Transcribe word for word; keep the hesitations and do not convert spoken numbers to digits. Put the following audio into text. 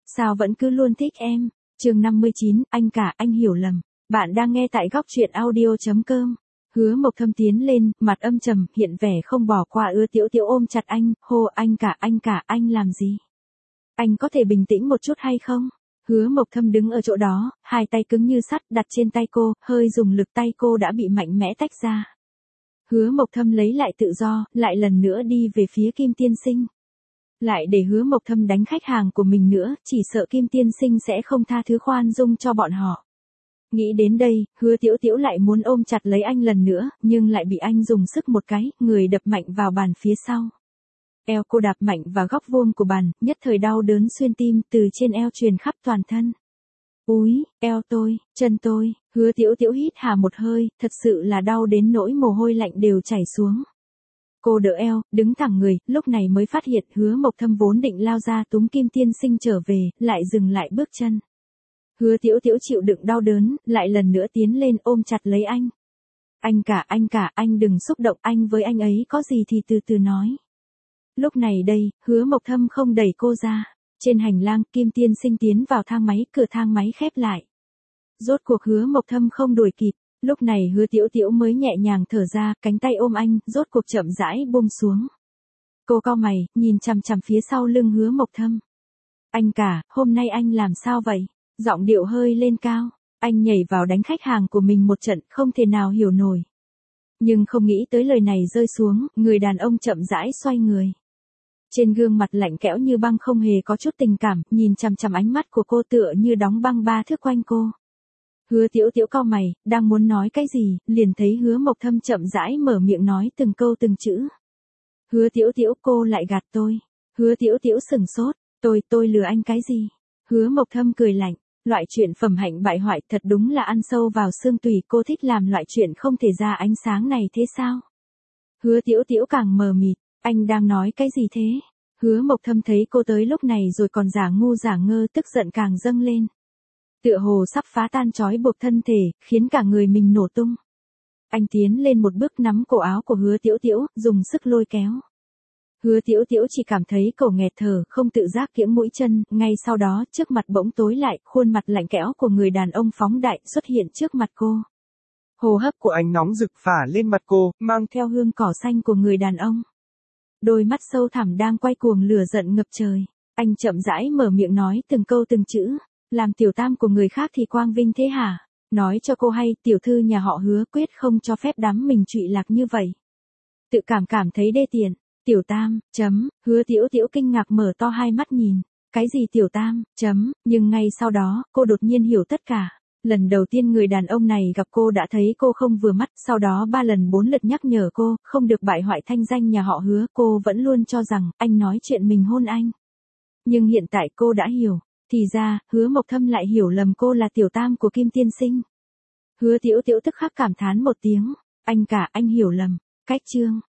sao vẫn cứ luôn thích em. Chương năm mươi chín, anh cả, anh hiểu lầm. Bạn đang nghe tại góc truyện audio chấm com. Hứa Mộc Thâm tiến lên, mặt âm trầm, hiện vẻ không bỏ qua. Ưa Tiểu Tiểu ôm chặt anh, hô anh cả, anh cả, anh làm gì? Anh có thể bình tĩnh một chút hay không? Hứa Mộc Thâm đứng ở chỗ đó, hai tay cứng như sắt đặt trên tay cô, hơi dùng lực tay cô đã bị mạnh mẽ tách ra. Hứa Mộc Thâm lấy lại tự do, lại lần nữa đi về phía Kim Tiên Sinh. Lại để Hứa Mộc Thâm đánh khách hàng của mình nữa, chỉ sợ Kim Tiên Sinh sẽ không tha thứ khoan dung cho bọn họ. Nghĩ đến đây, Hứa Tiểu Tiểu lại muốn ôm chặt lấy anh lần nữa, nhưng lại bị anh dùng sức một cái, người đập mạnh vào bàn phía sau. Eo cô đạp mạnh vào góc vuông của bàn, nhất thời đau đớn xuyên tim, từ trên eo truyền khắp toàn thân. Úi, eo tôi, chân tôi, Hứa Tiểu Tiểu hít hà một hơi, thật sự là đau đến nỗi mồ hôi lạnh đều chảy xuống. Cô đỡ eo, đứng thẳng người, lúc này mới phát hiện Hứa Mộc Thâm vốn định lao ra túm Kim Tiên Sinh trở về, lại dừng lại bước chân. Hứa Tiểu Tiểu chịu đựng đau đớn, lại lần nữa tiến lên ôm chặt lấy anh. Anh cả, anh cả, anh đừng xúc động, anh với anh ấy có gì thì từ từ nói. Lúc này đây, Hứa Mộc Thâm không đẩy cô ra. Trên hành lang, Kim Tiên Sinh tiến vào thang máy, cửa thang máy khép lại. Rốt cuộc Hứa Mộc Thâm không đuổi kịp, lúc này Hứa Tiểu Tiểu mới nhẹ nhàng thở ra, cánh tay ôm anh, rốt cuộc chậm rãi buông xuống. Cô cau mày, nhìn chằm chằm phía sau lưng Hứa Mộc Thâm. Anh cả, hôm nay anh làm sao vậy? Giọng điệu hơi lên cao, anh nhảy vào đánh khách hàng của mình một trận, không thể nào hiểu nổi. Nhưng không nghĩ tới lời này rơi xuống, người đàn ông chậm rãi xoay người. Trên gương mặt lạnh kẽo như băng không hề có chút tình cảm, nhìn chằm chằm ánh mắt của cô tựa như đóng băng ba thước quanh cô. Hứa Tiểu Tiểu cau mày, đang muốn nói cái gì, liền thấy Hứa Mộc Thâm chậm rãi mở miệng nói từng câu từng chữ. Hứa Tiểu Tiểu, cô lại gạt tôi. Hứa Tiểu Tiểu sừng sốt, tôi, tôi lừa anh cái gì? Hứa Mộc Thâm cười lạnh, loại chuyện phẩm hạnh bại hoại thật đúng là ăn sâu vào xương tủy, cô thích làm loại chuyện không thể ra ánh sáng này thế sao? Hứa Tiểu Tiểu càng mờ mịt, anh đang nói cái gì thế? Hứa Mộc Thâm thấy cô tới lúc này rồi còn giả ngu giả ngơ, tức giận càng dâng lên. Tựa hồ sắp phá tan trói buộc thân thể, khiến cả người mình nổ tung. Anh tiến lên một bước nắm cổ áo của Hứa Tiểu Tiểu, dùng sức lôi kéo. Hứa Tiểu Tiểu chỉ cảm thấy cổ nghẹt thở, không tự giác kiễng mũi chân, ngay sau đó, trước mặt bỗng tối lại, khuôn mặt lạnh kẽo của người đàn ông phóng đại xuất hiện trước mặt cô. Hô hấp của anh nóng rực phả lên mặt cô, mang theo hương cỏ xanh của người đàn ông. Đôi mắt sâu thẳm đang quay cuồng lửa giận ngập trời. Anh chậm rãi mở miệng nói từng câu từng chữ. Làm tiểu tam của người khác thì quang vinh thế hả? Nói cho cô hay, tiểu thư nhà họ Hứa quyết không cho phép đám mình trụy lạc như vậy. Tự cảm cảm thấy đê tiện. Tiểu tam, chấm, Hứa Tiểu Tiểu kinh ngạc mở to hai mắt nhìn. Cái gì tiểu tam, chấm, nhưng ngay sau đó, cô đột nhiên hiểu tất cả. Lần đầu tiên người đàn ông này gặp cô đã thấy cô không vừa mắt, sau đó ba lần bốn lượt nhắc nhở cô, không được bại hoại thanh danh nhà họ Hứa, cô vẫn luôn cho rằng, anh nói chuyện mình hôn anh. Nhưng hiện tại cô đã hiểu, thì ra, Hứa Mộc Thâm lại hiểu lầm cô là tiểu tam của Kim Tiên Sinh. Hứa Tiểu Tiểu tức khắc cảm thán một tiếng, anh cả, anh hiểu lầm, cách chương.